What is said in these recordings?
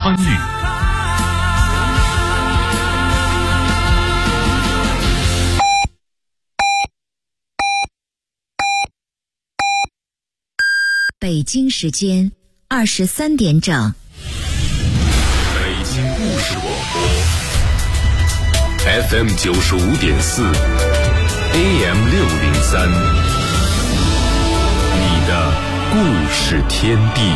参与。 北京时间23点整。 北京故事广播 FM 95.4 AM 603，你的故事天地。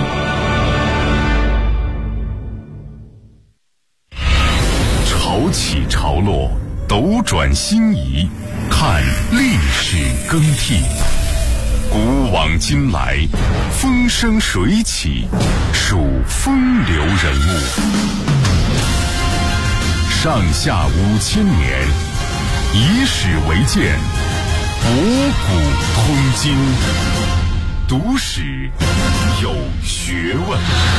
潮起潮落，斗转星移，看历史更替。古往今来，风生水起，数风流人物。上下5000年，以史为鉴，博古通今，读史有学问。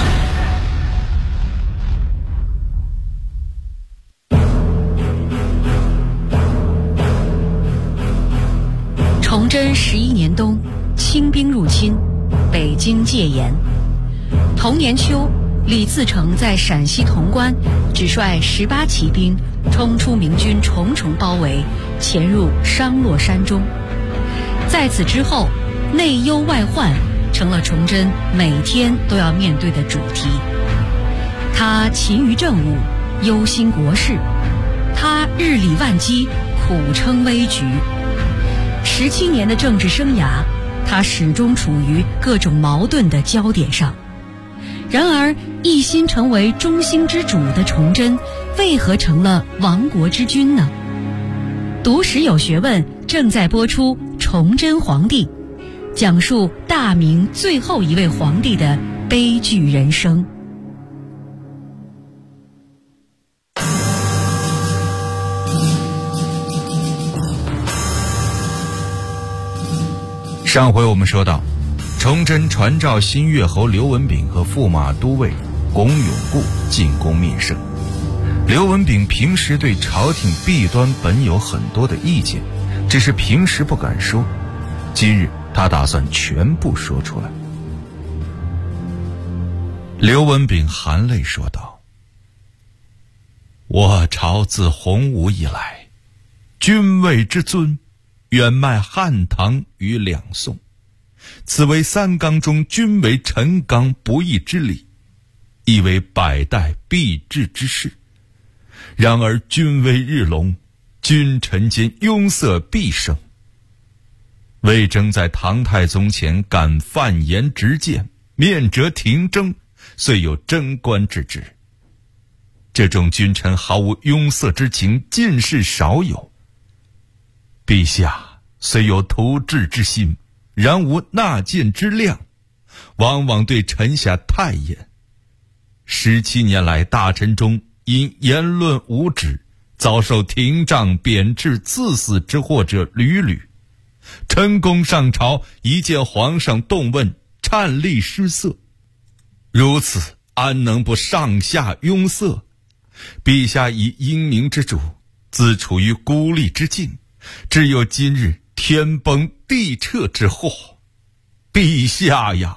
崇祯11年冬，清兵入侵，北京戒严。同年秋，李自成在陕西潼关只率18骑兵冲出明军重重包围，潜入商洛山中。在此之后，内忧外患成了崇祯每天都要面对的主题。他勤于政务，忧心国事；他日理万机，苦撑危局。17年的政治生涯，他始终处于各种矛盾的焦点上。然而，一心成为中兴之主的崇祯，为何成了亡国之君呢？读史有学问正在播出《崇祯皇帝》，讲述大明最后一位皇帝的悲剧人生。 上回我们说到，崇祯传召新越侯刘文炳和驸马都尉龚永固进宫面圣。刘文炳平时对朝廷弊端本有很多的意见，只是平时不敢说，今日他打算全部说出来。刘文炳含泪说道：我朝自洪武以来，君位之尊远迈汉唐与两宋，此为三纲中均为陈纲不易之理，亦为百代必至之事。然而君威日隆，君臣间拥塞必生。魏征在唐太宗前敢犯言直谏，面折廷争，遂有贞观之职。这种君臣毫无拥塞之情，近世少有。陛下虽有图治之心，然无纳谏之量，往往对臣下太严。17年来，大臣中因言论无止，遭受廷杖、贬斥、赐死之祸者屡屡。臣公上朝，一见皇上动问，颤栗失色。如此，安能不上下拥塞？陛下以英明之主，自处于孤立之境，只有今日天崩地彻之祸。陛下呀！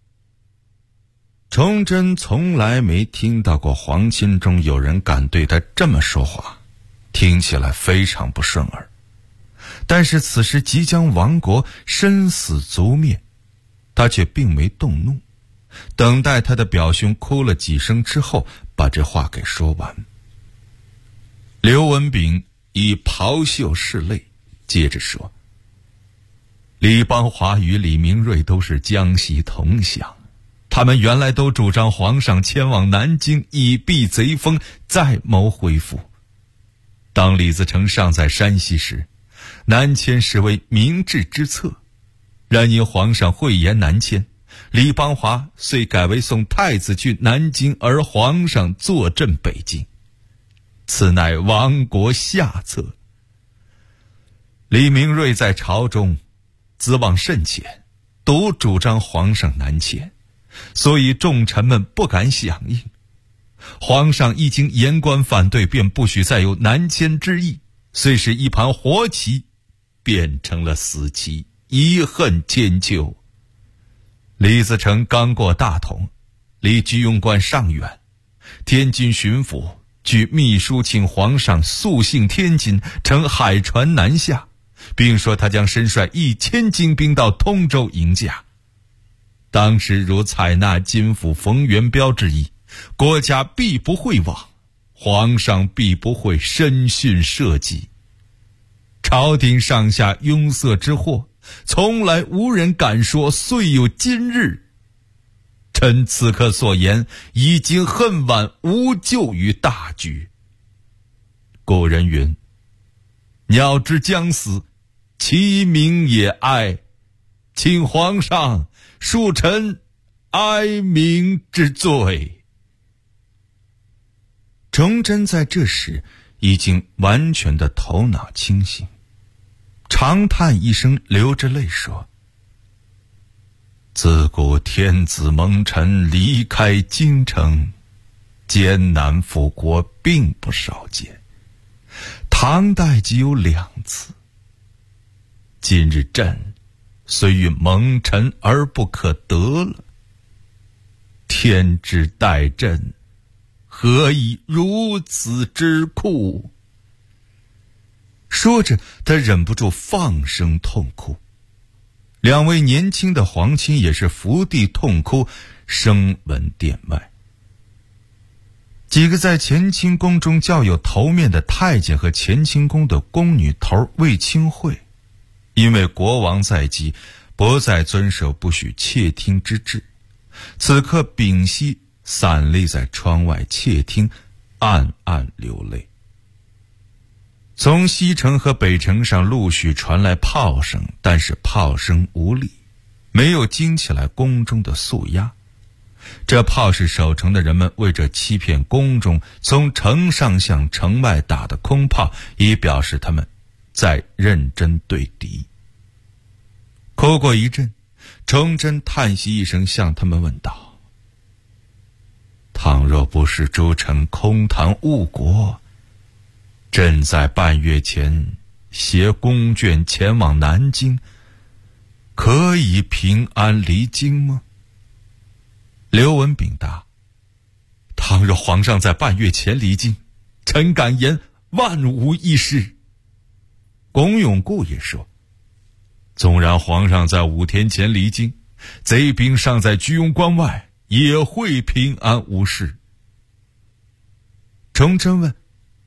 崇祯从来没听到过皇亲中有人敢对他这么说话，听起来非常不顺耳。但是此时即将亡国，生死族灭，他却并没动怒，等待他的表兄哭了几声之后，把这话给说完。刘文炳以袍袖拭泪，接着说：李邦华与李明瑞都是江西同乡，他们原来都主张皇上迁往南京，以避贼锋，再谋恢复。当李自成尚在山西时，南迁实为明智之策，然因皇上讳言南迁，李邦华遂改为送太子去南京，而皇上坐镇北京，此乃亡国下策。李明瑞在朝中资望甚浅，独主张皇上南迁，所以众臣们不敢响应。皇上一经言官反对，便不许再有南迁之意，虽是一盘活棋，变成了死棋，遗恨千秋。李自成刚过大同，离居庸关尚远， 天津巡抚据秘书请皇上速幸天津，乘海船南下，并说他将身率1000精兵到通州迎驾。当时如采纳金府冯元标之意，国家必不会亡，皇上必不会深训社稷。朝廷上下拥塞之祸，从来无人敢说遂有今日。臣此刻所言，已经恨晚无救于大局。古人云：鸟之将死，其鸣也哀。请皇上恕臣哀鸣之罪。崇祯在这时已经完全的头脑清醒，长叹一声，流着泪说：自古天子蒙尘离开京城，艰难复国并不少见，唐代即有2次。今日朕虽欲蒙尘而不可得了，天之待朕，何以如此之酷？说着，他忍不住放声痛哭。2位年轻的皇亲也是伏地痛哭，声闻殿外。几个在乾清宫中较有头面的太监和乾清宫的宫女头魏清惠，因为国王在即，不再遵守不许窃听之制，此刻屏息散立在窗外窃听，暗暗流泪。从西城和北城上陆续传来炮声，但是炮声无力，没有惊起来宫中的肃压。这炮是守城的人们为着欺骗宫中从城上向城外打的空炮，以表示他们在认真对敌。哭过一阵，崇祯叹息一声，向他们问道：倘若不是诸臣空谈误国，朕在半月前携宫眷前往南京，可以平安离京吗？刘文炳答：倘若皇上在半月前离京，臣敢言万无一失。龚永固也说：纵然皇上在5天前离京，贼兵尚在居庸关外，也会平安无事。崇祯问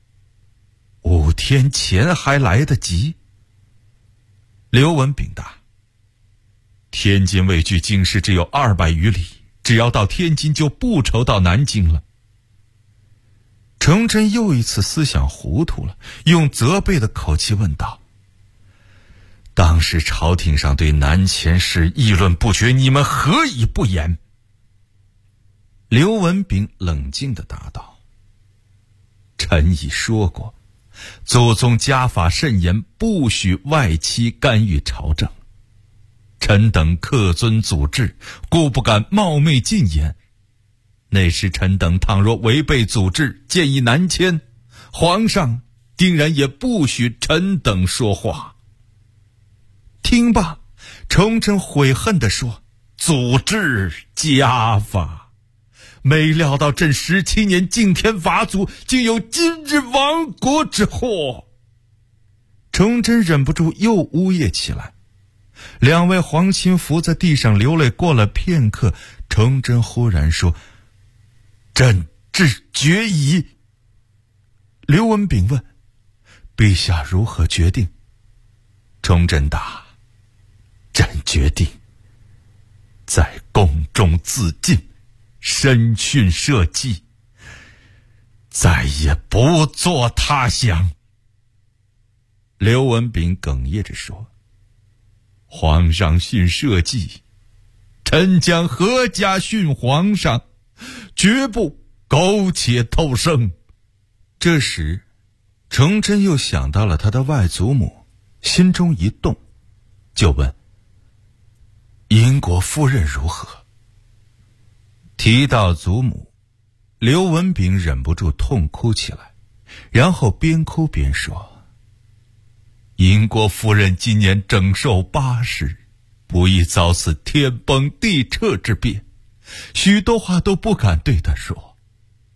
：5天前还来得及？刘文炳答：天津未距京师只有200余里，只要到天津就不愁到南京了。崇祯又一次思想糊涂了，用责备的口气问道：当时朝廷上对南前事议论不绝，你们何以不言？刘文炳冷静地答道：臣已说过，祖宗家法甚严，不许外戚干预朝政。臣等恪遵祖制，故不敢冒昧进言。那时臣等倘若违背祖制，建议南迁，皇上定然也不许臣等说话。听罢，崇祯悔恨地说：祖制家法，没料到朕17年敬天法祖，竟有今日亡国之祸。崇祯忍不住又呜咽起来。2位皇亲伏在地上流泪，过了片刻，崇祯忽然说：朕至决矣。刘文炳问：陛下如何决定？崇祯答：朕决定在宫中自尽，深训社稷，再也不做他想。刘文炳哽咽着说：皇上训社稷，臣将阖家训皇上，绝不苟且偷生。这时崇祯又想到了他的外祖母，心中一动，就问：英国夫人如何？提到祖母，刘文炳忍不住痛哭起来，然后边哭边说：英国夫人今年整寿80，不易遭此天崩地彻之变，许多话都不敢对她说。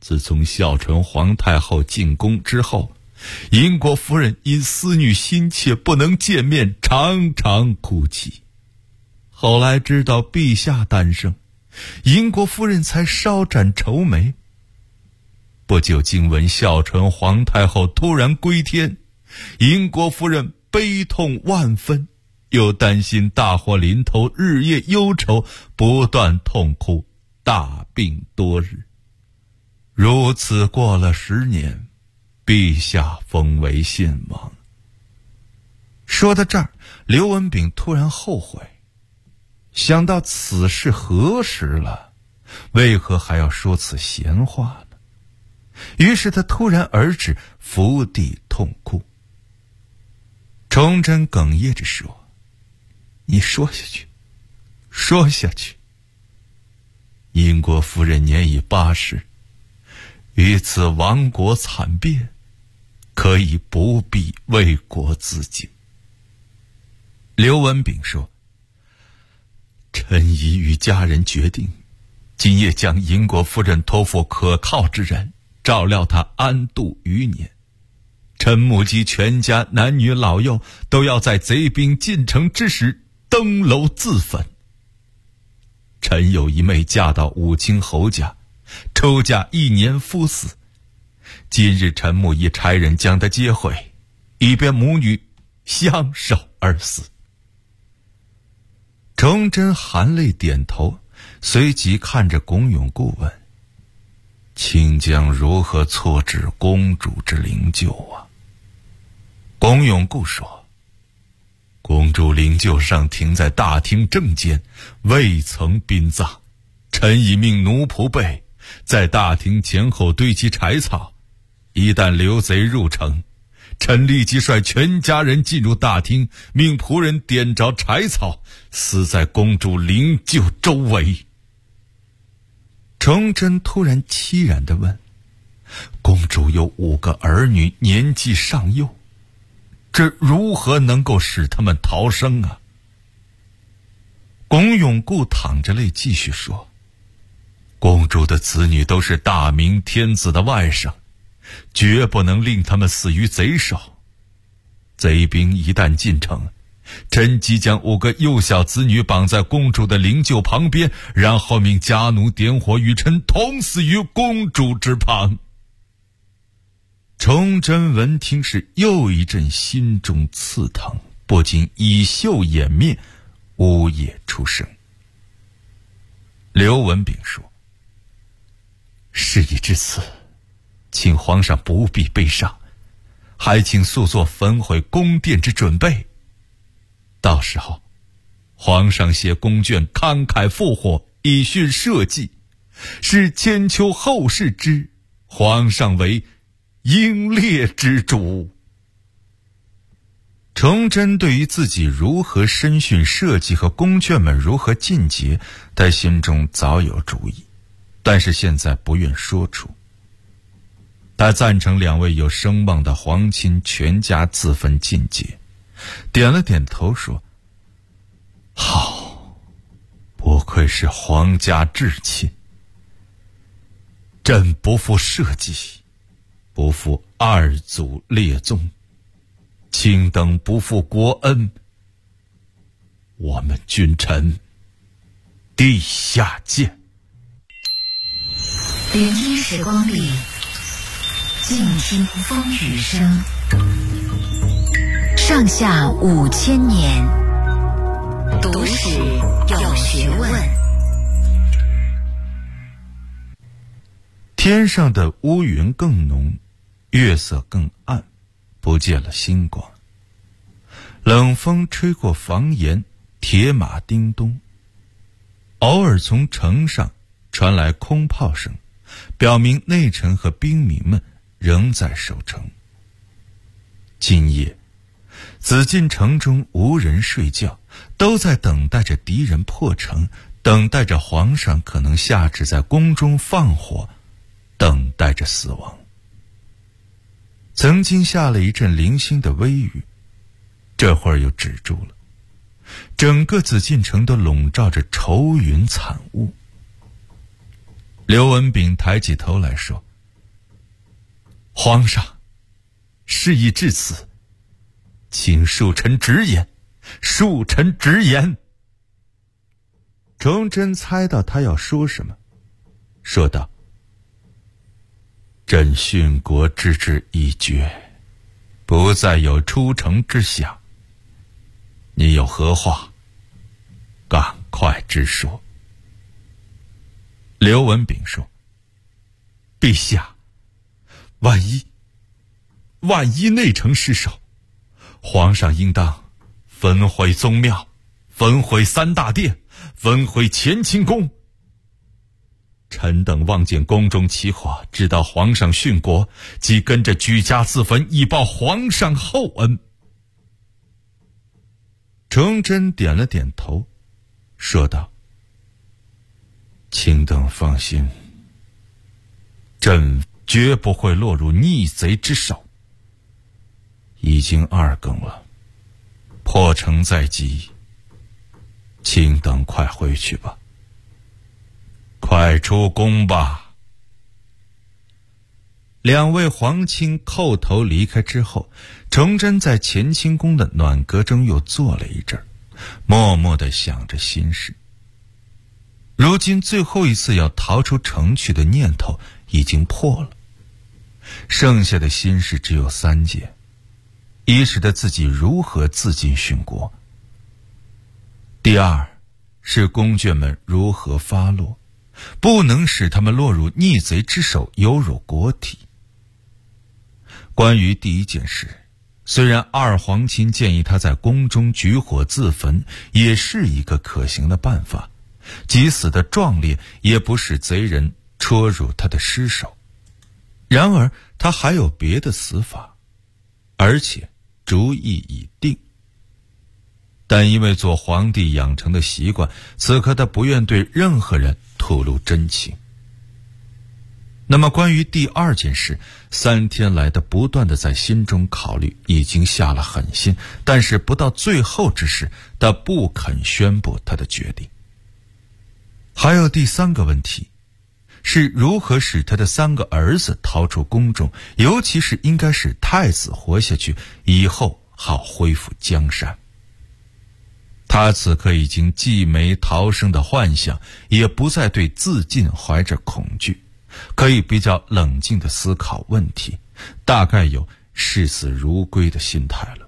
自从孝纯皇太后进宫之后，英国夫人因思女心切不能见面，常常哭泣。后来知道陛下诞生，英国夫人才稍展愁眉。不久惊闻孝纯皇太后突然归天，英国夫人悲痛万分，又担心大祸临头，日夜忧愁，不断痛哭，大病多日。如此过了10年，陛下封为献王。说到这儿，刘文炳突然后悔，想到此事何时了，为何还要说此闲话呢？于是他突然而止，伏地痛哭。崇祯哽咽着说：“你说下去，说下去。英国夫人年已80，于此亡国惨变，可以不必为国自尽。”刘文炳说：“臣已与家人决定，今夜将英国夫人托付可靠之人，照料她安度余年。臣母及全家男女老幼都要在贼兵进城之时登楼自焚。臣有一妹嫁到武清侯家，出嫁1年夫死，今日臣母已差人将她接回，以便母女相守而死。”崇祯含泪点头，随即看着龚永固问：“卿将如何错置公主之灵柩啊？”龚永固说：“公主灵柩上停在大厅正间，未曾殡葬。臣已命奴仆辈在大厅前后堆积柴草，一旦刘贼入城，臣立即率全家人进入大厅，命仆人点着柴草，死在公主灵柩周围。”崇祯突然凄然地问：“公主有5个儿女，年纪尚幼，这如何能够使他们逃生啊？”龚永固淌着泪继续说：“公主的子女都是大明天子的外甥，绝不能令他们死于贼手。贼兵一旦进城，臣即将5个幼小子女绑在公主的灵柩旁边，然后命家奴点火，与臣同死于公主之旁。”崇祯闻听是又一阵心中刺疼，不禁以袖掩面，呜咽出声。刘文炳说：“事已至此，请皇上不必悲伤，还请速做焚毁宫殿之准备。到时候，皇上携宫眷慷慨赴火，以殉社稷，是千秋后世之皇上为英烈之主。”崇祯对于自己如何身殉社稷和宫眷们如何尽节，他心中早有主意，但是现在不愿说出。他赞成2位有声望的皇亲全家自焚尽节，点了点头说：“好，不愧是皇家至亲。朕不负社稷，不负2祖列宗，卿等不负国恩，我们君臣地下见。” 聆听时光里，静听风雨声。上下5000年，读史有学问。 天上的乌云更浓，月色更暗，不见了星光。冷风吹过房檐，铁马叮咚。偶尔从城上传来空炮声，表明内臣和兵民们仍在守城。今夜紫禁城中无人睡觉，都在等待着敌人破城，等待着皇上可能下旨在宫中放火，等待着死亡。曾经下了一阵零星的微雨，这会儿又止住了。整个紫禁城都笼罩着愁云惨雾。刘文炳抬起头来说：“ 皇上，事已至此，请恕臣直言，恕臣直言。崇祯猜到他要说什么，说道：朕殉国之志已决，不再有出城之想。你有何话，赶快直说。刘文炳说：陛下，万一内城失守，皇上应当焚毁宗庙，焚毁三大殿，焚毁乾清宫。臣等望见宫中起火，知道皇上殉国，即跟着举家自焚，以报皇上厚恩。崇祯点了点头，说道：卿等放心，朕绝不会落入逆贼之手。已经2更了，破城在即，卿等快回去吧，快出宫吧。2位皇亲叩头离开之后，崇祯在乾清宫的暖阁中又坐了一阵，默默地想着心事。如今最后一次要逃出城去的念头已经破了，剩下的心事只有3件：一是他自己如何自尽殉国；第二是宫眷们如何发落，不能使他们落入逆贼之手，有辱国体。关于第一件事，虽然2皇亲建议他在宫中举火自焚，也是一个可行的办法，即死的壮烈，也不使贼人戳入他的尸首。然而他还有别的死法，而且主意已定。但因为做皇帝养成的习惯，此刻他不愿对任何人吐露真情。那么关于第2件事，3天来的不断的在心中考虑，已经下了狠心，但是不到最后之时，他不肯宣布他的决定。还有第3个问题，是如何使他的3个儿子逃出宫中，尤其是应该使太子活下去，以后好恢复江山。他此刻已经既没逃生的幻想，也不再对自尽怀着恐惧，可以比较冷静地思考问题，大概有视死如归的心态了。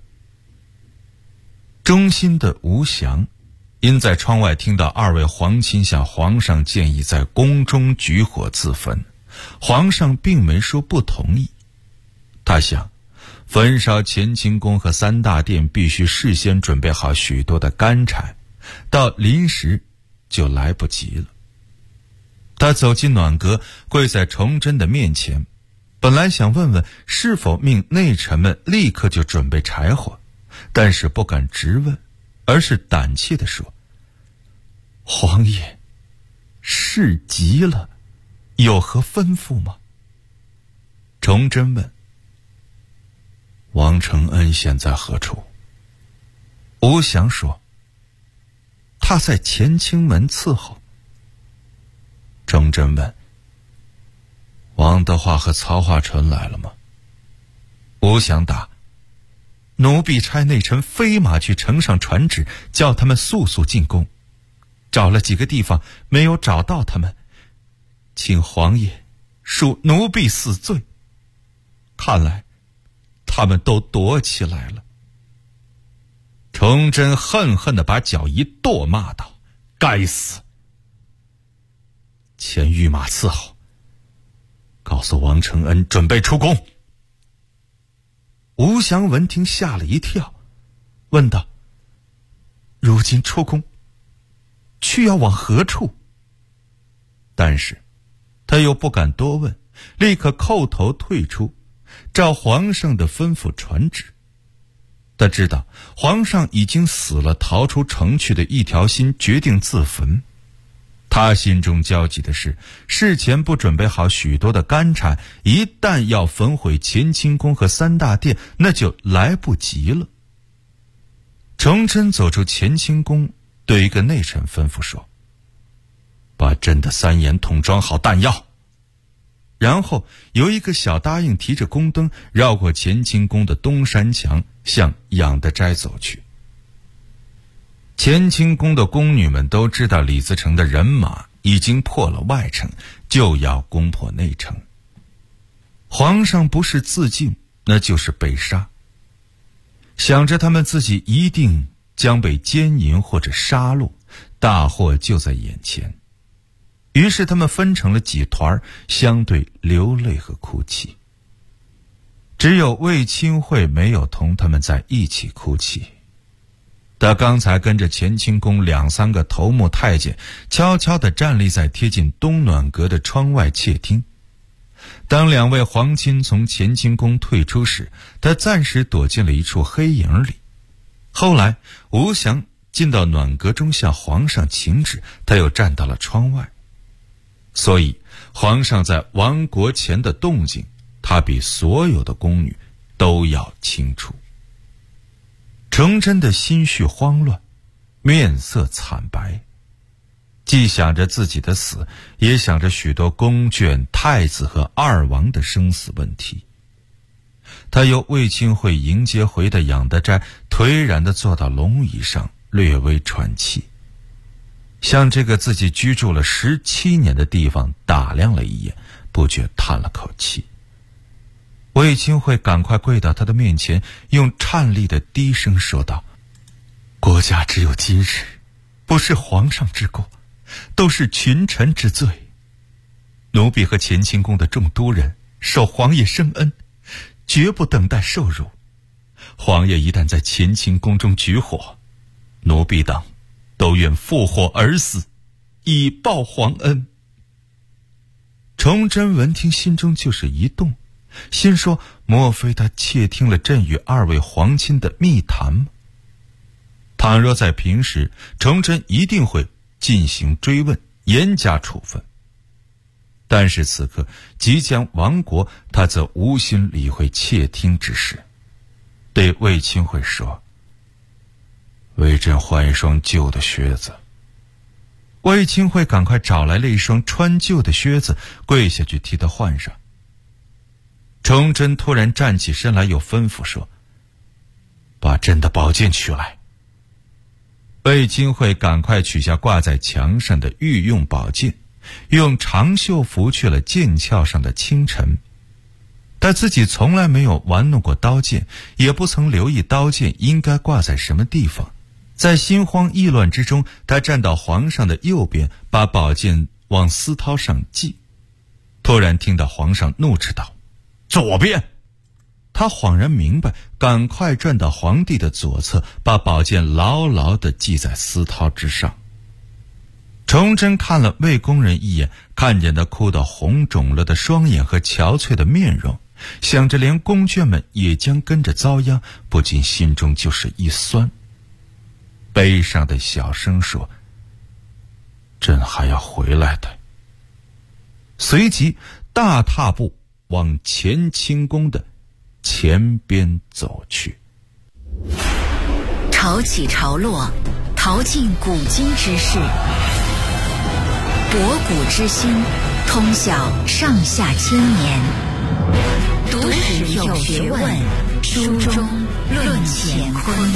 忠心的吴祥因在窗外听到2位皇亲向皇上建议在宫中举火自焚，皇上并没说不同意。他想，焚烧乾清宫和3大殿必须事先准备好许多的干柴，到临时就来不及了。他走进暖阁，跪在崇祯的面前，本来想问问是否命内臣们立刻就准备柴火，但是不敢直问，而是胆怯地说：皇爷，事急了，有何吩咐吗？崇祯问：王承恩现在何处？吴祥说：他在乾清门伺候。崇祯问：王德化和曹化淳来了吗？吴祥答：奴婢差内臣飞马去呈上传旨，叫他们速速进宫，找了几个地方没有找到他们，请皇爷恕奴婢死罪。看来他们都躲起来了。崇祯恨恨地把脚一跺，骂道：该死！遣御马伺候，告诉王承恩准备出宫。吴祥闻听吓了一跳，问道：如今出宫，去要往何处？但是他又不敢多问，立刻叩头退出，照皇上的吩咐传旨。他知道皇上已经死了逃出城去的一条心，决定自焚。他心中焦急的是，事前不准备好许多的干柴，一旦要焚毁乾清宫和3大殿，那就来不及了。崇祯走出乾清宫，对一个内臣吩咐说：把朕的3眼桶装好弹药。 然后由一个小答应提着宫灯绕过乾清宫的东山墙向养德斋走去。乾清宫的宫女们都知道李自成的人马已经破了外城，就要攻破内城。皇上不是自尽，那就是被杀。想着他们自己一定将被奸淫或者杀戮，大祸就在眼前。于是他们分成了几团，相对流泪和哭泣。只有卫青会没有同他们在一起哭泣。他刚才跟着乾清宫2、3个头目太监悄悄地站立在贴近东暖阁的窗外窃听。当2位皇亲从乾清宫退出时，他暂时躲进了一处黑影里。后来吴祥进到暖阁中向皇上请旨，他又站到了窗外。所以皇上在亡国前的动静，他比所有的宫女都要清楚。崇祯的心绪慌乱，面色惨白，既想着自己的死，也想着许多宫眷、太子和2王的生死问题。他由卫青会迎接回的养德斋颓然地坐到龙椅上，略微喘气，向这个自己居住了17年的地方打量了一眼，不觉叹了口气。卫青会赶快跪到他的面前，用颤栗的低声说道：国家只有今日，不是皇上之过，都是群臣之罪。奴婢和乾清宫的众都人受皇爷深恩，绝不等待受辱。皇爷一旦在乾清宫中举火，奴婢等都愿负火而死，以报皇恩。崇祯闻听，心中就是一动，心说莫非他窃听了朕与2位皇亲的密谈吗？倘若在平时，崇祯一定会进行追问，严加处分。但是此刻即将亡国，他则无心理会窃听之事，对卫青会说：为朕换一双旧的靴子。卫青会赶快找来了一双穿旧的靴子，跪下去替他换上。崇祯突然站起身来，又吩咐说：把朕的宝剑取来。卫青会赶快取下挂在墙上的御用宝剑，用长袖拂去了剑鞘上的轻尘。他自己从来没有玩弄过刀剑，也不曾留意刀剑应该挂在什么地方。在心慌意乱之中，他站到皇上的右边，把宝剑往丝绦上系。突然听到皇上怒斥道：左边！他恍然明白，赶快转到皇帝的左侧，把宝剑牢牢地系在丝绦之上。崇祯看了魏工人一眼，看见他哭得红肿了的双眼和憔悴的面容，想着连宫眷们也将跟着遭殃，不禁心中就是一酸，悲伤的小声说：朕还要回来的。随即大踏步往乾清宫的前边走去。 潮起潮落，淘尽古今之事，博古之心，通晓上下千年。读史有学问，书中论乾坤。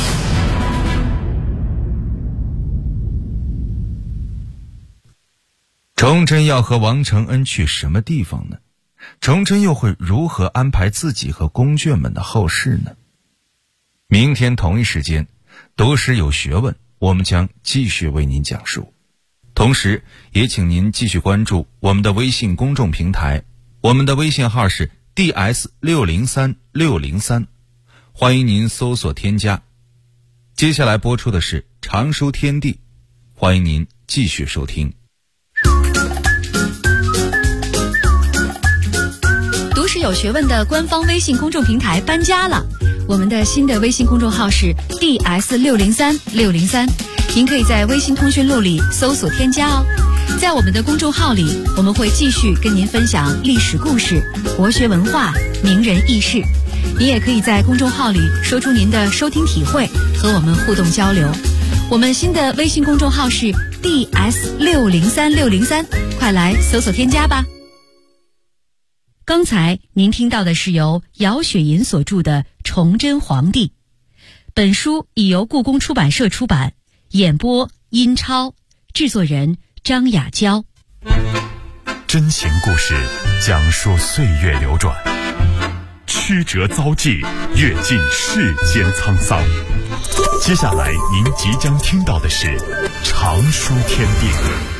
崇祯要和王承恩去什么地方呢？崇祯又会如何安排自己和宫眷们的后事呢？明天同一时间，读史有学问，我们将继续为您讲述。同时也请您继续关注我们的微信公众平台，我们的微信号是 DS603603，欢迎您搜索添加。接下来播出的是常书天地，欢迎您继续收听。 读史有学问的官方微信公众平台搬家了，我们的新的微信公众号是 DS603603，您可以在微信通讯录里搜索添加哦。在我们的公众号里，我们会继续跟您分享历史故事、国学文化、名人轶事。您也可以在公众号里说出您的收听体会，和我们互动交流。我们新的微信公众号是 DS603603，快来搜索添加吧。 刚才您听到的是由姚雪银所著的《崇祯皇帝》，本书已由故宫出版社出版，演播殷超，制作人张雅娇。 真情故事讲述岁月流转，曲折遭际，阅尽世间沧桑。接下来您即将听到的是长书天地。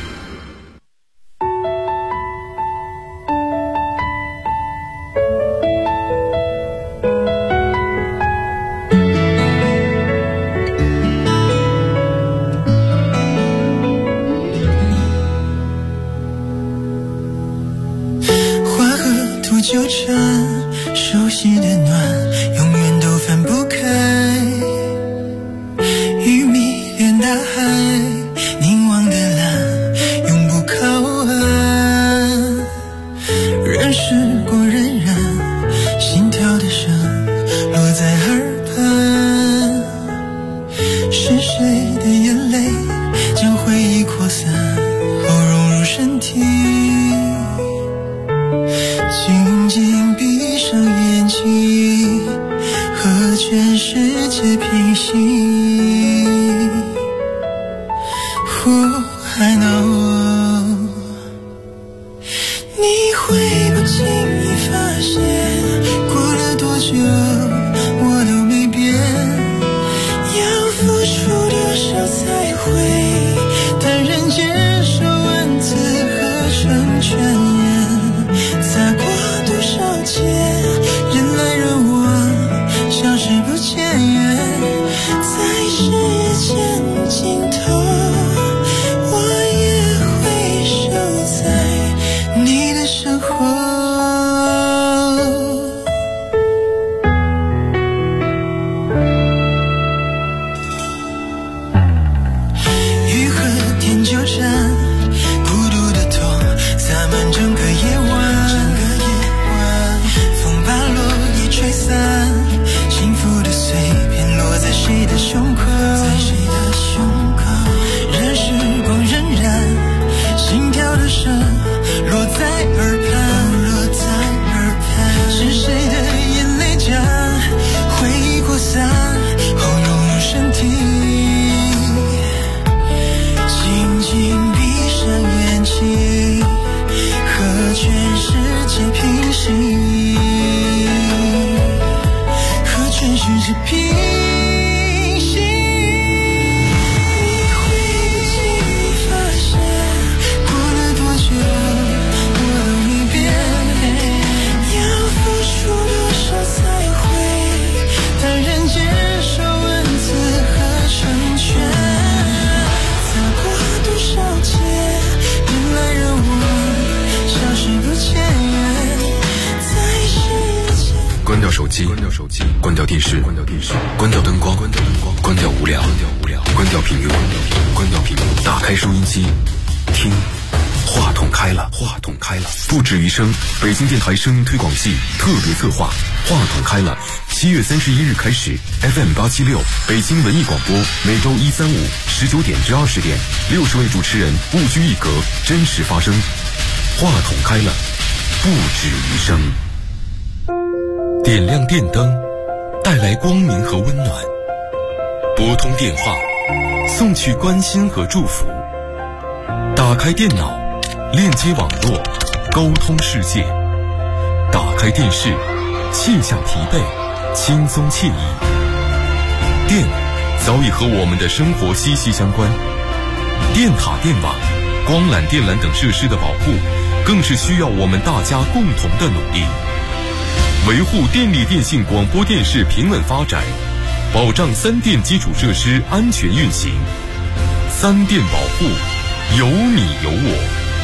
纠缠，熟悉的暖永远都翻不开，鱼迷恋大海，凝望的蓝永不靠岸，人世过荏苒，心跳的声落在耳畔，是谁的眼泪将回忆扩散后融入身体，静静闭上眼睛，和全世界平息。I know， 你会不经意发现，过了多久我都没变，要付出多少才会坦然接受文字合成全言，擦过多少劫，人来人往，消失不见，在时间尽头，我也会守在你的身后。雨和天纠缠，孤独的痛洒满整个夜晚，风把落叶吹散，幸福的碎片落在谁的胸口，任时光荏苒，心跳的声落在耳畔，是谁的眼泪将回忆扩散后融入身体，静静闭上眼睛，和全世界平息，和全世界平息。你会不经意发现，过了多久我都没变，要付出多少才会坦然接受文字合成全，擦过多少劫，人来人往，消失不见，在世界。 关掉手机，关掉电视，关掉灯光，关掉无聊，关掉屏幕，打开收音机，听。话筒开了，不止于声，北京电台声音推广系特别策划，话筒开了。7月31日开始 ，FM 876北京文艺广播，每周1、3、5 19点至20点，60位主持人不拘一格，真实发声。话筒开了，不止于声。点亮电灯，带来光明和温暖；拨通电话，送去关心和祝福；打开电脑，链接网络，沟通世界；打开电视，卸下疲惫，轻松惬意。电早已和我们的生活息息相关，电塔、电网、光缆、电缆等设施的保护，更是需要我们大家共同的努力。维护电力电信广播电视平稳发展，保障三电基础设施安全运行。三电保护，有你有我。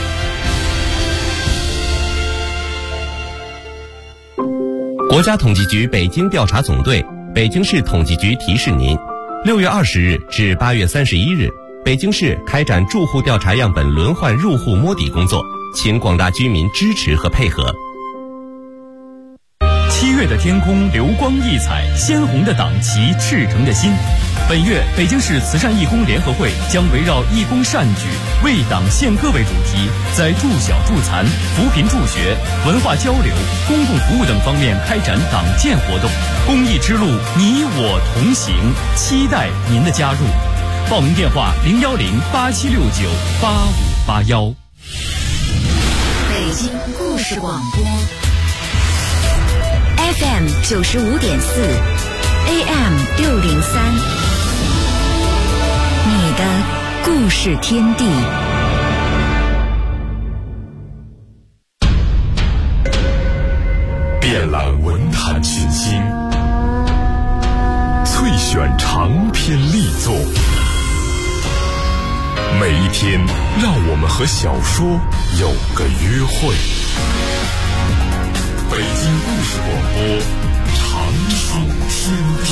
国家统计局北京调查总队、北京市统计局提示您：6月20日至8月31日，北京市开展住户调查样本轮换入户摸底工作，请广大居民支持和配合。 7月的天空流光溢彩，鲜红的党旗，赤诚的心。 本月，北京市慈善义工联合会将围绕义工善举、为党献歌为主题，在助小助残、扶贫助学、文化交流、公共服务等方面开展党建活动。公益之路，你我同行，期待您的加入。报名电话：010-8769-8581。 北京故事广播 FM 95.4，AM 603，你的故事天地。 遍览文坛群星，萃选长篇力作。每一天，让我们和小说有个约会。北京故事广播，常驻天地。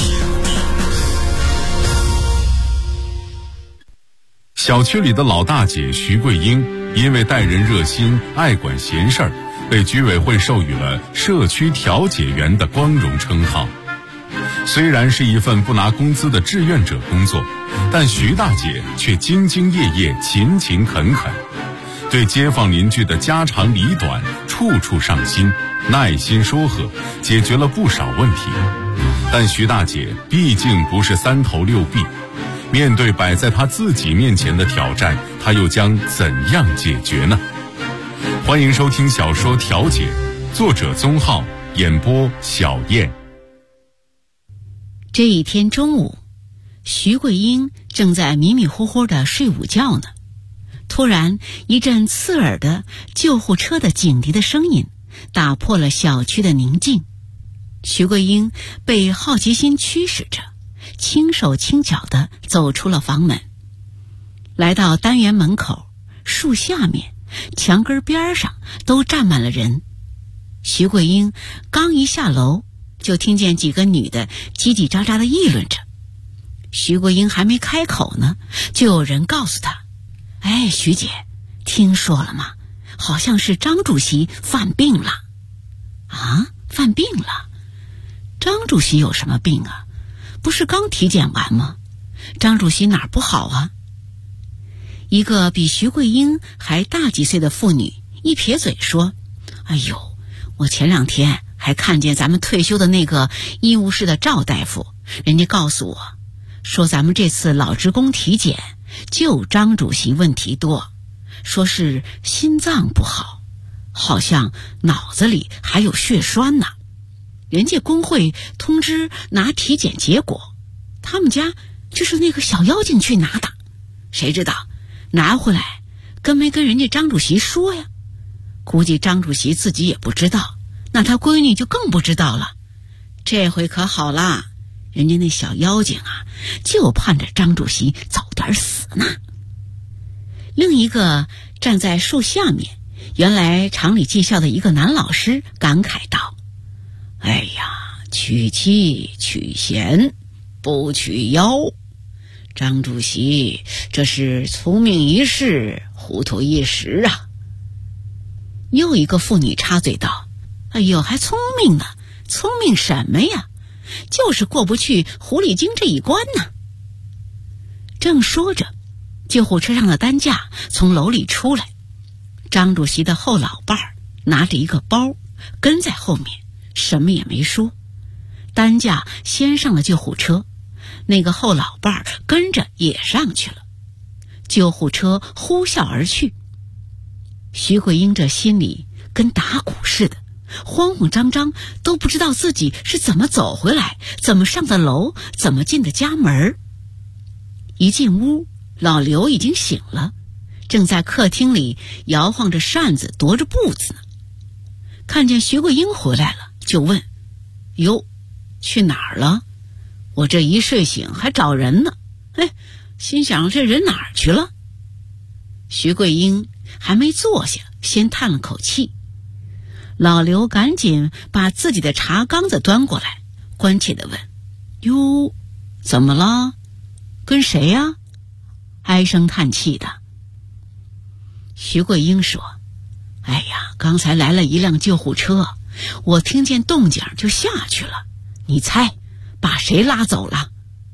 小区里的老大姐徐桂英，因为待人热心、爱管闲事儿，被居委会授予了社区调解员的光荣称号。虽然是一份不拿工资的志愿者工作，但徐大姐却兢兢业业、勤勤恳恳，对街坊邻居的家长里短处处上心，耐心说和，解决了不少问题。但徐大姐毕竟不是三头六臂，面对摆在她自己面前的挑战，她又将怎样解决呢？欢迎收听小说《调解》，作者宗浩，演播小燕。 这一天中午，徐桂英正在迷迷糊糊地睡午觉呢，突然一阵刺耳的救护车的警笛的声音打破了小区的宁静。徐桂英被好奇心驱使着，轻手轻脚地走出了房门，来到单元门口，树下面、墙根边上都站满了人。徐桂英刚一下楼，就听见几个女的叽叽喳喳地议论着。徐桂英还没开口呢，就有人告诉她：“哎，徐姐，听说了吗？好像是张主席犯病了。”啊，犯病了？张主席有什么病啊？不是刚体检完吗？张主席哪儿不好啊？一个比徐桂英还大几岁的妇女一撇嘴说：“哎呦，我前2天还看见咱们退休的那个医务室的赵大夫，人家告诉我说，咱们这次老职工体检就张主席问题多，说是心脏不好，好像脑子里还有血栓呢。人家工会通知拿体检结果，他们家就是那个小妖精去拿的，谁知道拿回来跟没跟人家张主席说呀？估计张主席自己也不知道，那他闺女就更不知道了。这回可好啦，人家那小妖精啊，就盼着张主席早点死呢。另一个站在树下面，原来厂里技校的一个男老师感慨道：“哎呀，娶妻娶贤，不娶妖。张主席这是聪明一世，糊涂一时啊。”又一个妇女插嘴道：“哎呦，还聪明呢？聪明什么呀？就是过不去狐狸精这一关呢。”正说着，救护车上的担架从楼里出来，张主席的后老伴儿拿着一个包跟在后面，什么也没说。担架先上了救护车，那个后老伴儿跟着也上去了。救护车呼啸而去。徐桂英这心里跟打鼓似的，慌慌张张，都不知道自己是怎么走回来，怎么上的楼，怎么进的家门。一进屋，老刘已经醒了，正在客厅里摇晃着扇子，踱着步子呢。看见徐桂英回来了，就问：“哟，去哪儿了？我这一睡醒还找人呢。”哎，心想这人哪儿去了？徐桂英还没坐下，先叹了口气。老刘赶紧把自己的茶缸子端过来，关切地问：“哟，怎么了？跟谁呀？”唉声叹气的。徐桂英说：“哎呀，刚才来了一辆救护车，我听见动静就下去了。你猜，把谁拉走了？”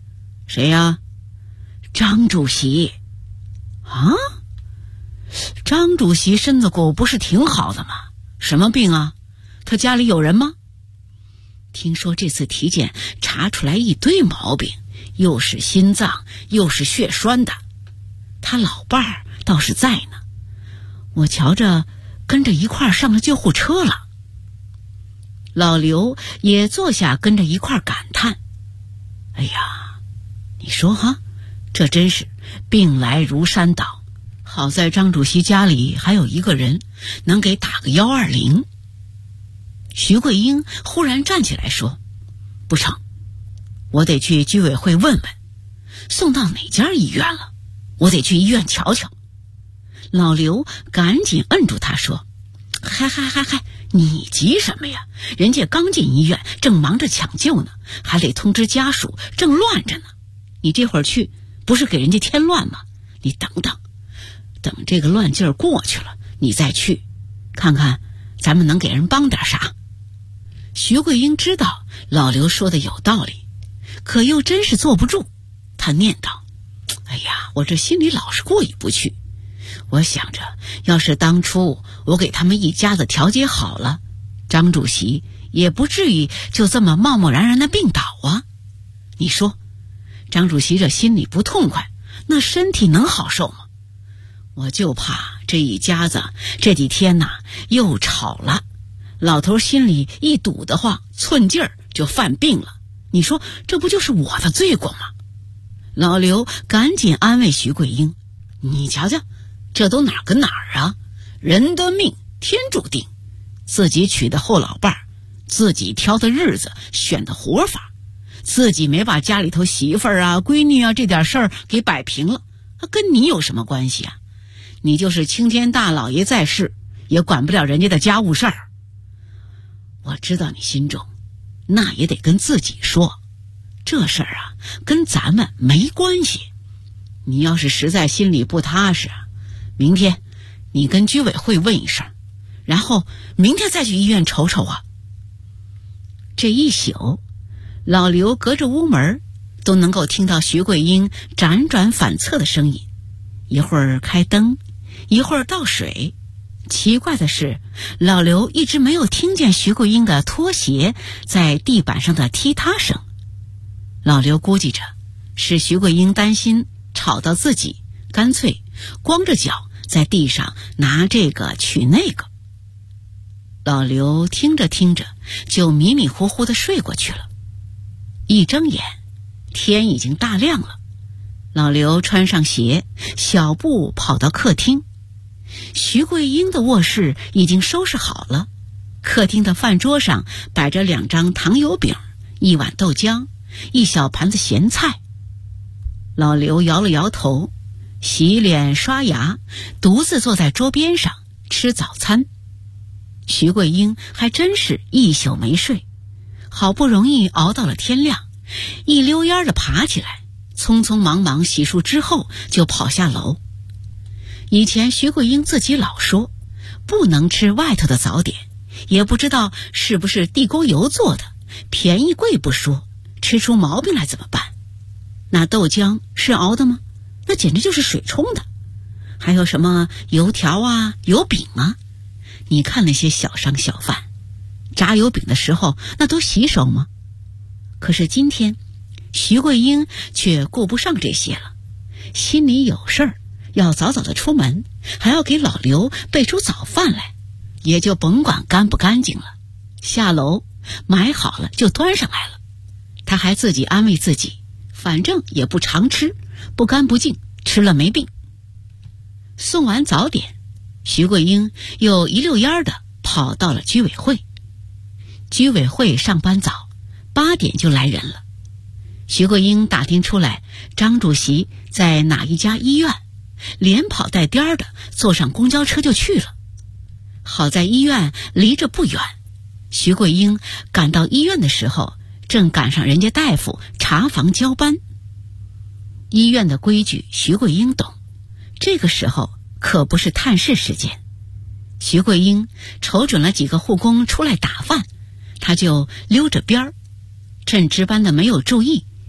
谁呀？张主席。啊？张主席身子骨不是挺好的吗？什么病啊？他家里有人吗？听说这次体检查出来一堆毛病，又是心脏又是血栓的。他老伴儿倒是在呢，我瞧着跟着一块儿上了救护车了。老刘也坐下跟着一块儿感叹，哎呀，你说哈，这真是病来如山倒，好在张主席家里还有一个人能给打个120。徐桂英忽然站起来说，不成，我得去居委会问问送到哪家医院了，我得去医院瞧瞧。老刘赶紧摁住他说，嗨，你急什么呀？人家刚进医院正忙着抢救呢，还得通知家属，正乱着呢。你这会儿去不是给人家添乱吗？你等这个乱劲儿过去了你再去，看看咱们能给人帮点啥。徐桂英知道老刘说的有道理，可又真是坐不住。他念叨，哎呀，我这心里老是过意不去。我想着要是当初我给他们一家子调节好了，张主席也不至于就这么贸贸然的病倒啊。你说张主席这心里不痛快，那身体能好受吗？我就怕这一家子这几天又吵了，老头心里一堵得慌，寸劲儿就犯病了。你说这不就是我的罪过吗？老刘赶紧安慰徐桂英，你瞧瞧，这都哪儿跟哪儿啊？人的命天注定，自己娶的后老伴儿，自己挑的日子，选的活法，自己没把家里头媳妇儿啊闺女啊这点事儿给摆平了，跟你有什么关系啊？你就是青天大老爷在世，也管不了人家的家务事儿。我知道你心中那也得跟自己说，这事儿啊跟咱们没关系。你要是实在心里不踏实明天你跟居委会问一声，然后明天再去医院瞅瞅啊。这一宿老刘隔着屋门都能够听到徐桂英辗转反侧的声音，一会儿开灯，一会儿倒水。奇怪的是，老刘一直没有听见徐桂英的拖鞋在地板上的踢踏声。老刘估计着是徐桂英担心吵到自己，干脆光着脚在地上拿这个取那个。老刘听着听着就迷迷糊糊地睡过去了。一睁眼，天已经大亮了。老刘穿上鞋，小步跑到客厅。徐桂英的卧室已经收拾好了，客厅的饭桌上摆着2张糖油饼，一碗豆浆，一小盘子咸菜。老刘摇了摇头，洗脸刷牙，独自坐在桌边上吃早餐。徐桂英还真是一宿没睡，好不容易熬到了天亮，一溜烟地爬起来，匆匆忙忙洗漱之后就跑下楼。以前徐桂英自己老说不能吃外头的早点，也不知道是不是地沟油做的，便宜贵不说，吃出毛病来怎么办？那豆浆是熬的吗？那简直就是水冲的。还有什么油条啊油饼啊，你看那些小商小贩炸油饼的时候那都洗手吗？可是今天徐桂英却顾不上这些了，心里有事儿，要早早的出门，还要给老刘备出早饭来，也就甭管干不干净了，下楼买好了就端上来了。他还自己安慰自己，反正也不常吃，不干不净，吃了没病。送完早点，徐桂英又一溜烟的跑到了居委会。居委会上班早，8点就来人了。徐桂英打听出来张主席在哪一家医院，连跑带颠的坐上公交车就去了。好在医院离着不远，徐桂英赶到医院的时候正赶上人家大夫查房交班。医院的规矩徐桂英懂，这个时候可不是探视时间。徐桂英瞅准了几个护工出来打饭，她就溜着边儿，趁值班的没有注意，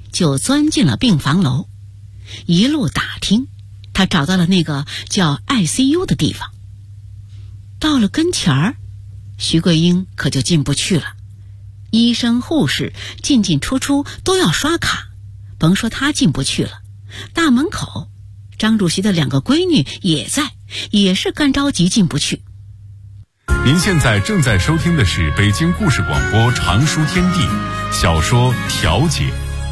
就钻进了病房楼，一路打听，他找到了那个叫 ICU 的地方。到了跟前儿，徐桂英可就进不去了。医生护士进进出出都要刷卡，甭说他进不去了，大门口张主席的2个闺女也在，也是干着急进不去。 您现在正在收听的是北京故事广播常书天地小说《调解》。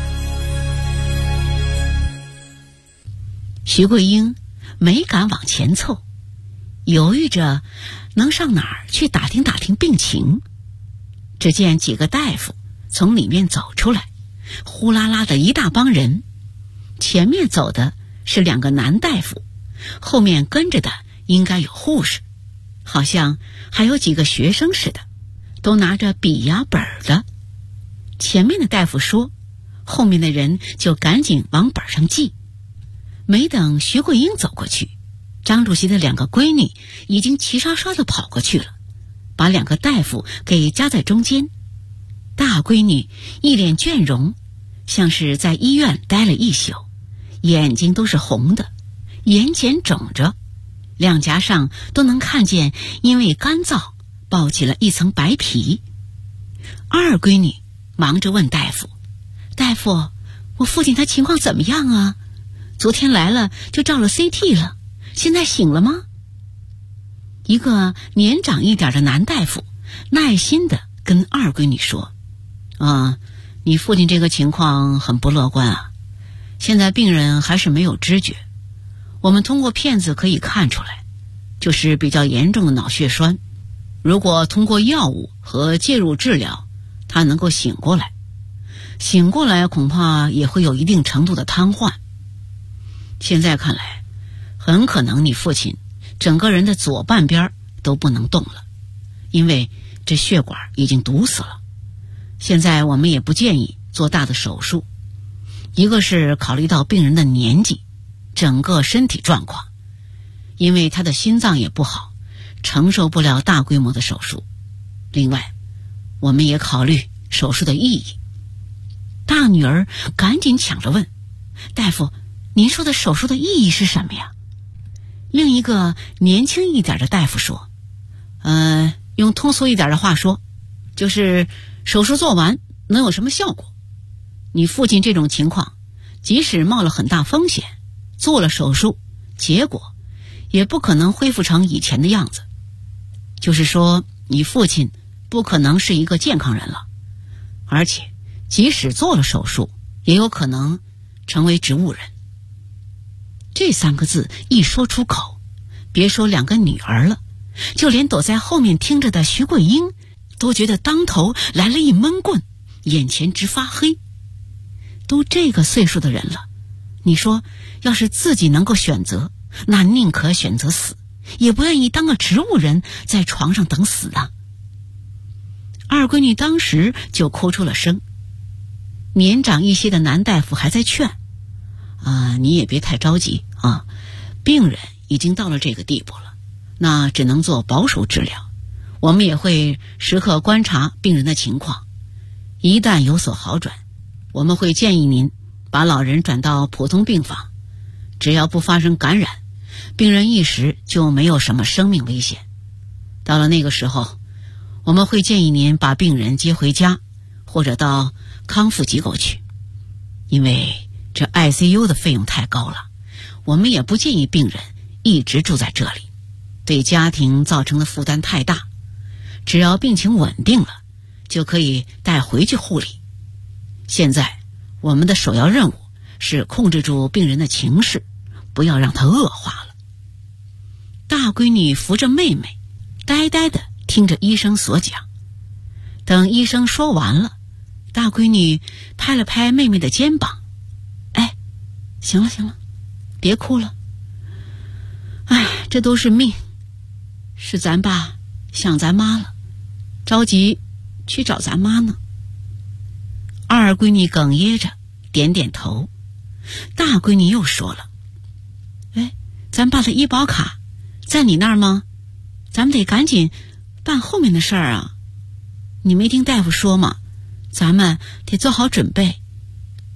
徐桂英没敢往前凑，犹豫着能上哪儿去打听打听病情。只见几个大夫从里面走出来，呼啦啦的一大帮人，前面走的是2个男大夫，后面跟着的应该有护士，好像还有几个学生似的，都拿着笔呀本的。前面的大夫说，后面的人就赶紧往本上记。没等徐桂英走过去，张主席的2个闺女已经齐刷刷地跑过去了，把2个大夫给夹在中间。大闺女一脸倦容，像是在医院待了一宿，眼睛都是红的，眼睑肿着，两颊上都能看见因为干燥爆起了一层白皮。二闺女忙着问大夫：“大夫，我父亲他情况怎么样啊？昨天来了就照了 CT 了，现在醒了吗？”一个年长一点的男大夫耐心地跟二闺女说：“你父亲这个情况很不乐观啊，现在病人还是没有知觉，我们通过片子可以看出来，就是比较严重的脑血栓，如果通过药物和介入治疗，他能够醒过来，恐怕也会有一定程度的瘫痪。现在看来，很可能你父亲整个人的左半边都不能动了，因为这血管已经堵死了。现在我们也不建议做大的手术，一个是考虑到病人的年纪，整个身体状况，因为他的心脏也不好，承受不了大规模的手术。另外，我们也考虑手术的意义。”大女儿赶紧抢着问：“大夫，您说的手术的意义是什么呀？”另一个年轻一点的大夫说：“用通俗一点的话说，就是手术做完能有什么效果？你父亲这种情况，即使冒了很大风险，做了手术，结果也不可能恢复成以前的样子。就是说，你父亲不可能是一个健康人了，而且即使做了手术，也有可能成为植物人。”这3个字一说出口，别说2个女儿了，就连躲在后面听着的徐桂英都觉得当头来了一闷棍，眼前直发黑。都这个岁数的人了，你说要是自己能够选择，那宁可选择死，也不愿意当个植物人在床上等死啊。二闺女当时就哭出了声。年长一些的男大夫还在劝：“你也别太着急啊，病人已经到了这个地步了，那只能做保守治疗。我们也会时刻观察病人的情况，一旦有所好转，我们会建议您把老人转到普通病房，只要不发生感染，病人一时就没有什么生命危险。到了那个时候，我们会建议您把病人接回家，或者到康复机构去，因为这 ICU 的费用太高了，我们也不建议病人一直住在这里，对家庭造成的负担太大。只要病情稳定了，就可以带回去护理。现在我们的首要任务是控制住病人的情绪，不要让他恶化了。”大闺女扶着妹妹，呆呆地听着医生所讲。等医生说完了，大闺女拍了拍妹妹的肩膀：“行了，别哭了。这都是命，是咱爸想咱妈了，着急去找咱妈呢。”二闺女哽咽着点点头。大闺女又说了：“咱爸的医保卡在你那儿吗？咱们得赶紧办后面的事儿啊！你没听大夫说吗？咱们得做好准备，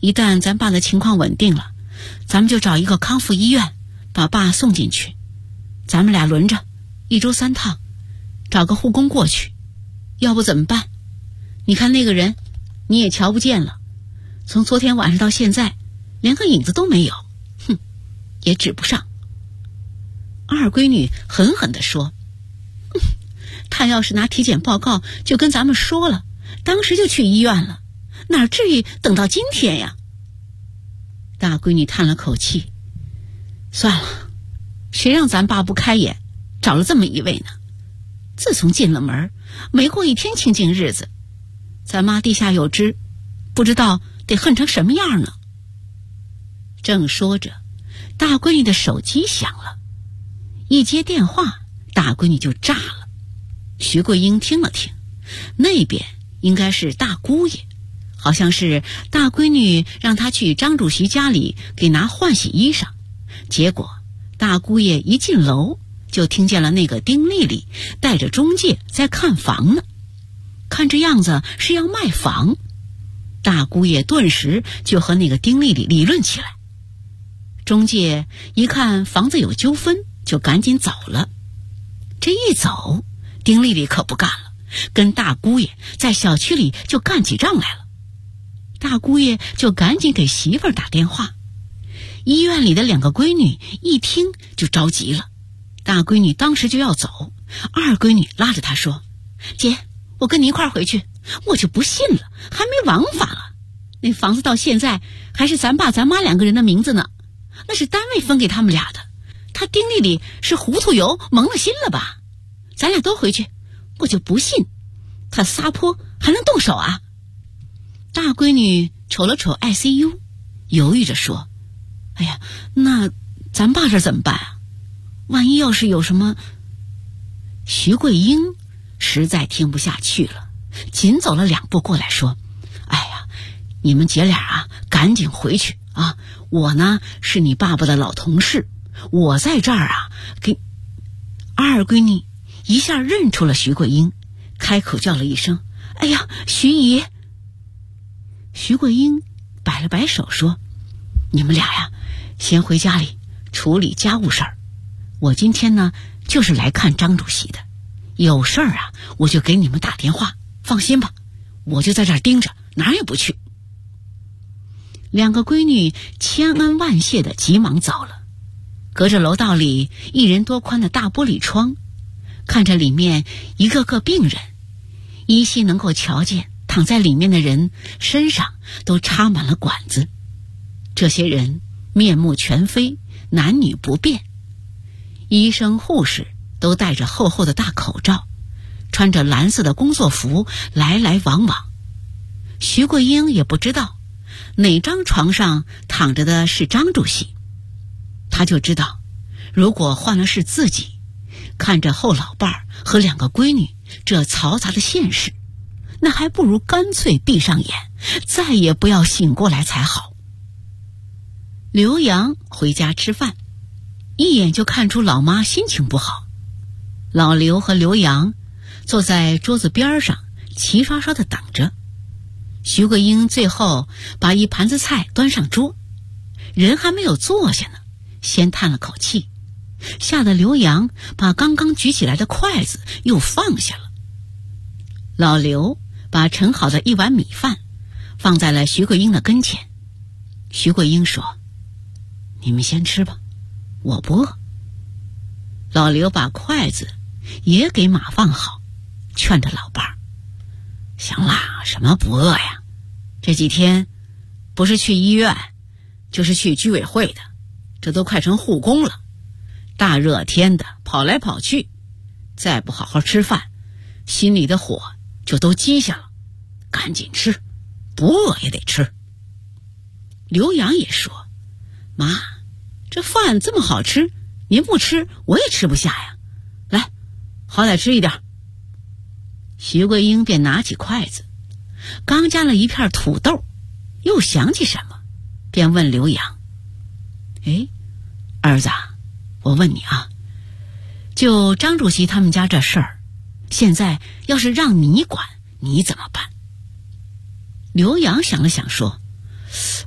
一旦咱爸的情况稳定了，咱们就找一个康复医院把爸送进去，咱们俩轮着1周3趟，找个护工过去。要不怎么办？你看那个人你也瞧不见了，从昨天晚上到现在连个影子都没有，哼，也指不上。二闺女狠狠地说，他要是拿体检报告就跟咱们说了，当时就去医院了，哪至于等到今天呀？大闺女叹了口气，算了，谁让咱爸不开眼找了这么一位呢？自从进了门，没过一天清静日子，咱妈地下有知，不知道得恨成什么样呢。正说着，大闺女的手机响了，一接电话，大闺女就炸了。徐桂英听了听，那边应该是大姑爷，好像是大闺女让她去张主席家里给拿换洗衣裳，结果大姑爷一进楼就听见了那个丁丽丽带着中介在看房呢，看这样子是要卖房。大姑爷顿时就和那个丁丽丽理论起来。中介一看房子有纠纷，就赶紧走了。这一走，丁丽丽可不干了，跟大姑爷在小区里就干起仗来了。大姑爷就赶紧给媳妇儿打电话。医院里的2个闺女一听就着急了，大闺女当时就要走，二闺女拉着她说，姐，我跟你一块儿回去。我就不信了，还没王法了，那房子到现在还是咱爸咱妈2个人的名字呢，那是单位分给他们俩的，他丁丽丽是糊涂油蒙了心了吧？咱俩都回去，我就不信他撒泼还能动手啊。大闺女瞅了瞅 ICU， 犹豫着说，哎呀，那咱爸这怎么办啊？万一要是有什么……徐桂英实在听不下去了，紧走了2步过来说，哎呀，你们姐俩啊赶紧回去啊，我呢是你爸爸的老同事，我在这儿啊给……二闺女一下认出了徐桂英，开口叫了一声，哎呀，徐姨。徐桂英摆了摆手说，你们俩呀先回家里处理家务事儿，我今天呢就是来看张主席的，有事儿啊我就给你们打电话，放心吧，我就在这儿盯着，哪儿也不去。2个闺女千恩万谢的急忙走了。隔着楼道里1人多宽的大玻璃窗，看着里面一个个病人，依稀能够瞧见躺在里面的人身上都插满了管子。这些人面目全非，男女不辨，医生护士都戴着厚厚的大口罩，穿着蓝色的工作服来来往往。徐桂英也不知道哪张床上躺着的是张主席，他就知道如果换了是自己，看着后老伴儿和2个闺女这嘈杂的现实，那还不如干脆闭上眼，再也不要醒过来才好。刘洋回家吃饭，一眼就看出老妈心情不好。老刘和刘洋坐在桌子边上齐刷刷地等着。徐桂英最后把1盘子菜端上桌，人还没有坐下呢，先叹了口气，吓得刘洋把刚刚举起来的筷子又放下了。老刘把盛好的1碗米饭放在了徐桂英的跟前。徐桂英说，你们先吃吧，我不饿。老刘把筷子也给码放好，劝着老伴儿，行啦，什么不饿呀，这几天不是去医院就是去居委会的，这都快成护工了，大热天的跑来跑去，再不好好吃饭，心里的火就都积下了，赶紧吃，不饿也得吃。刘洋也说，妈，这饭这么好吃，您不吃我也吃不下呀，来，好歹吃一点。徐桂英便拿起筷子，刚夹了1片土豆，又想起什么，便问刘洋，哎，儿子，我问你啊，就张主席他们家这事儿，现在要是让你管，你怎么办？刘洋想了想说，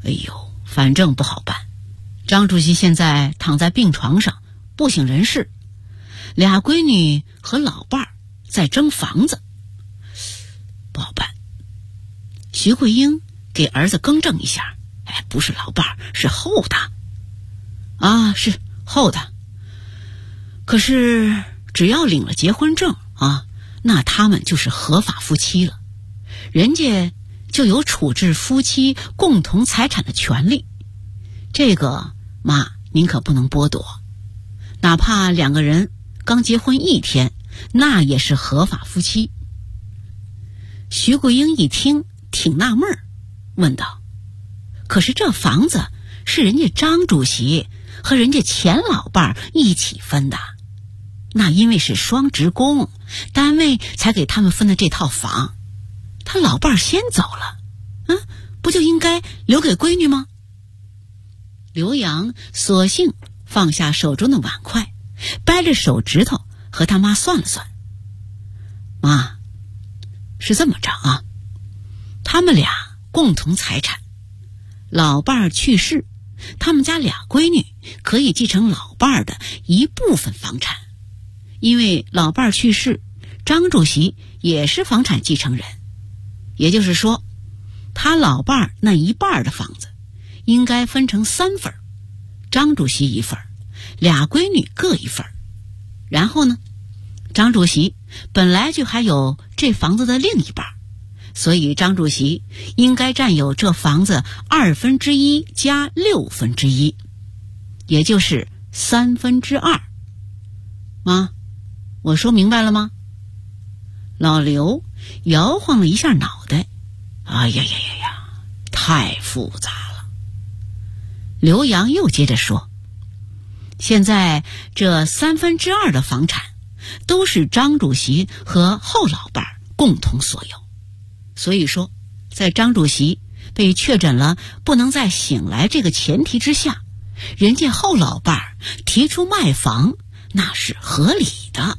哎呦，反正不好办。张主席现在躺在病床上，不省人事，俩闺女和老伴儿在争房子，不好办。徐桂英给儿子更正一下，不是老伴儿，是后的啊，是后的。可是只要领了结婚证啊，那他们就是合法夫妻了，人家就有处置夫妻共同财产的权利。这个妈您可不能剥夺，哪怕两个人刚结婚1天，那也是合法夫妻。徐桂英一听挺纳闷，问道：可是这房子是人家张主席和人家前老伴儿一起分的，那因为是双职工，单位才给他们分的这套房，他老伴儿先走了，不就应该留给闺女吗？刘洋索性放下手中的碗筷，掰着手指头和他妈算了算。妈，是这么着啊，他们俩共同财产，老伴儿去世，他们家俩闺女可以继承老伴儿的一部分房产。因为老伴儿去世，张主席也是房产继承人，也就是说他老伴儿那一半的房子应该分成3份，张主席1份，俩闺女各1份。然后呢，张主席本来就还有这房子的另一半，所以张主席应该占有这房子1/2加1/6，也就是2/3。妈，我说明白了吗？老刘摇晃了一下脑袋，哎呀，太复杂了。刘洋又接着说，现在这2/3的房产都是张主席和后老伴共同所有，所以说在张主席被确诊了不能再醒来这个前提之下，人家后老伴提出卖房，那是合理的。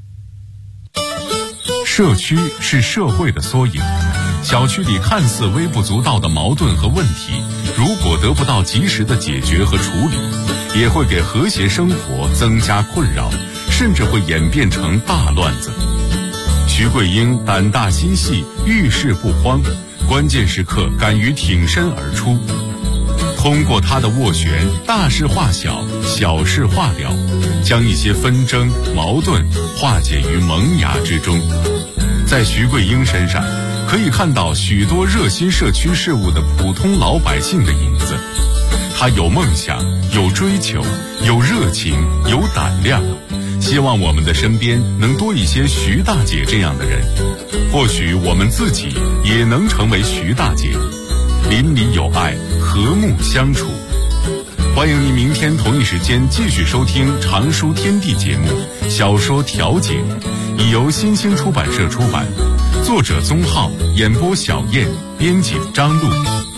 社区是社会的缩影，小区里看似微不足道的矛盾和问题，如果得不到及时的解决和处理，也会给和谐生活增加困扰，甚至会演变成大乱子。徐桂英胆大心细，遇事不慌，关键时刻敢于挺身而出。通过他的斡旋，大事化小，小事化了，将一些纷争矛盾化解于萌芽之中。在徐桂英身上可以看到许多热心社区事务的普通老百姓的影子。他有梦想，有追求，有热情，有胆量，希望我们的身边能多一些徐大姐这样的人，或许我们自己也能成为徐大姐，邻里有爱，和睦相处。欢迎您明天同一时间继续收听《常书天地》节目《小说调解》，已由新兴出版社出版，作者宗浩，演播小燕，编辑张璐。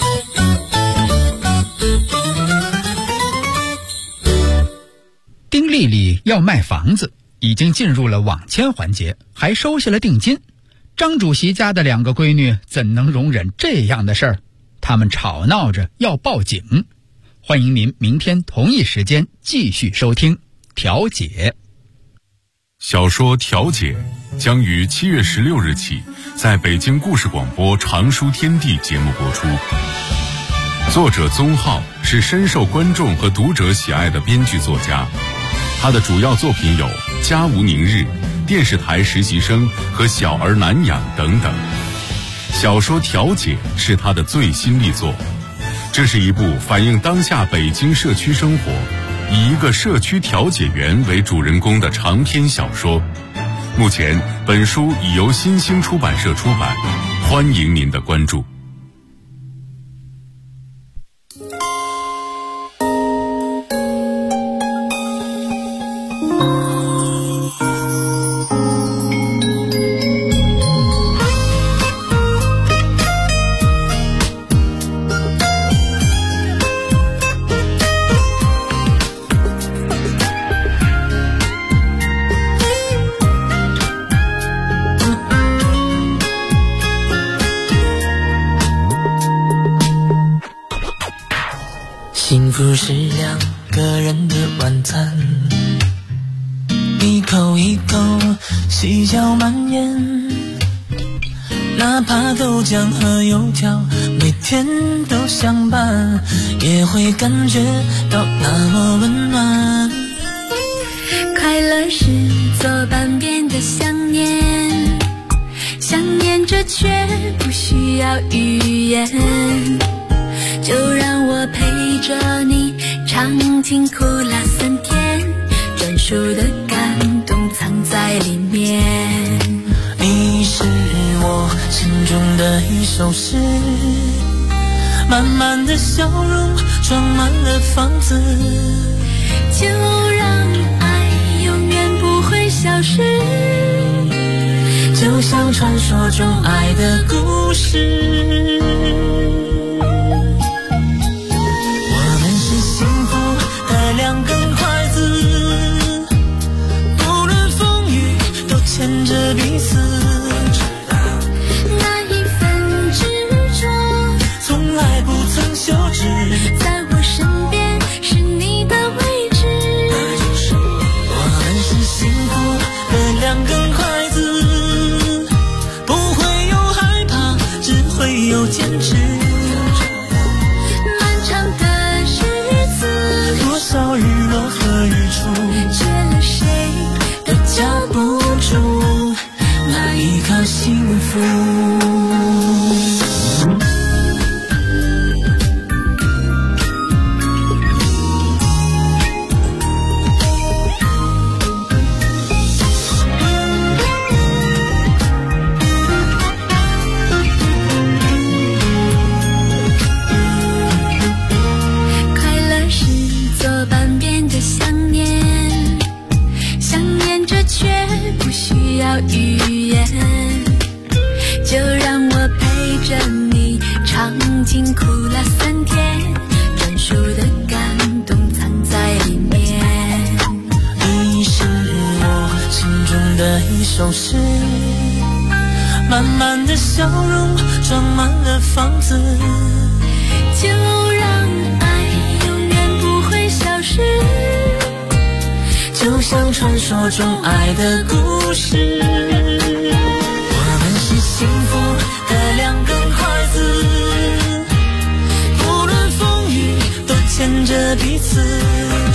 丁丽丽要卖房子，已经进入了网签环节，还收下了定金。张主席家的2个闺女怎能容忍这样的事儿？他们吵闹着要报警。欢迎您明天同一时间继续收听调解。 小说调解将于7月16日起在北京故事广播《常书天地》节目播出。作者宗浩是深受观众和读者喜爱的编剧作家，他的主要作品有《家无宁日》、电视台实习生和小儿难养等等。小说调解是他的最新力作，这是一部反映当下北京社区生活，以一个社区调解员为主人公的长篇小说。目前本书已由新兴出版社出版，欢迎您的关注。 不是两个人的晚餐，一口一口细嚼慢咽，哪怕豆浆和油条每天都相伴，也会感觉到那么温暖。 快乐是左半边的想念，想念着却不需要语言，就让我陪着你尝尽苦辣酸甜，专属的感动藏在里面。 你是我心中的一首诗，满满的笑容装满了房子， 就让爱永远不会消失， 就像传说中爱的故事。我们是幸福的两根筷子，不论风雨都牵着彼此， 那一份执着从来不曾休止， 在我身边是你的位置。 我们是幸福的两根筷子，不会有害怕，只会有坚持。 漫长的日子， 多少日落和日出， 缺了谁都夹不住那一刻幸福。 语言，就让我陪着你尝尽苦辣酸甜，专属的感动藏在里面。 你是我心中的一首诗，满满的笑容装满了房子， 就让爱永远不会消失， 就像传说中爱的故事。我们是幸福的两根筷子，不论风雨都牵着彼此，